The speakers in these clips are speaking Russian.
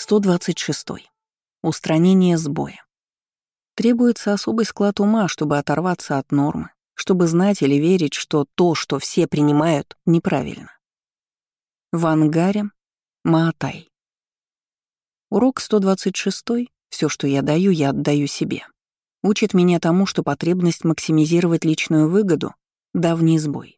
126. Устранение сбоя. Требуется особый склад ума, чтобы оторваться от нормы, чтобы знать или верить, что то, что все принимают, неправильно. В ангаре Маатай. Урок 126. Все, что я даю, я отдаю себе. Учит меня тому, что потребность максимизировать личную выгоду — давний сбой.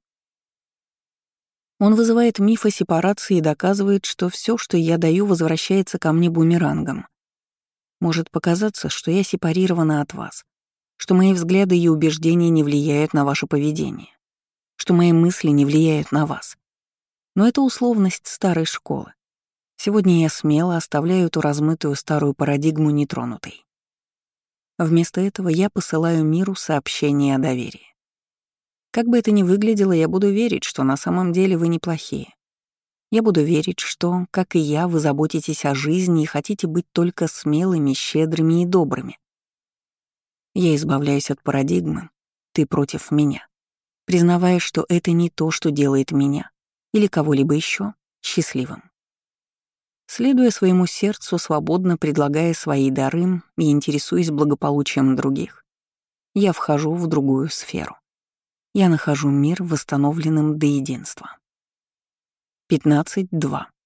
Он вызывает миф о сепарации и доказывает, что все, что я даю, возвращается ко мне бумерангом. Может показаться, что я сепарирована от вас, что мои взгляды и убеждения не влияют на ваше поведение, что мои мысли не влияют на вас. Но это условность старой школы. Сегодня я смело оставляю эту размытую старую парадигму нетронутой. Вместо этого я посылаю миру сообщение о доверии. Как бы это ни выглядело, я буду верить, что на самом деле вы неплохие. Я буду верить, что, как и я, вы заботитесь о жизни и хотите быть только смелыми, щедрыми и добрыми. Я избавляюсь от парадигмы «ты против меня», признавая, что это не то, что делает меня или кого-либо еще счастливым. Следуя своему сердцу, свободно предлагая свои дары и интересуясь благополучием других, я вхожу в другую сферу. Я нахожу мир восстановленным до единства. 15.2.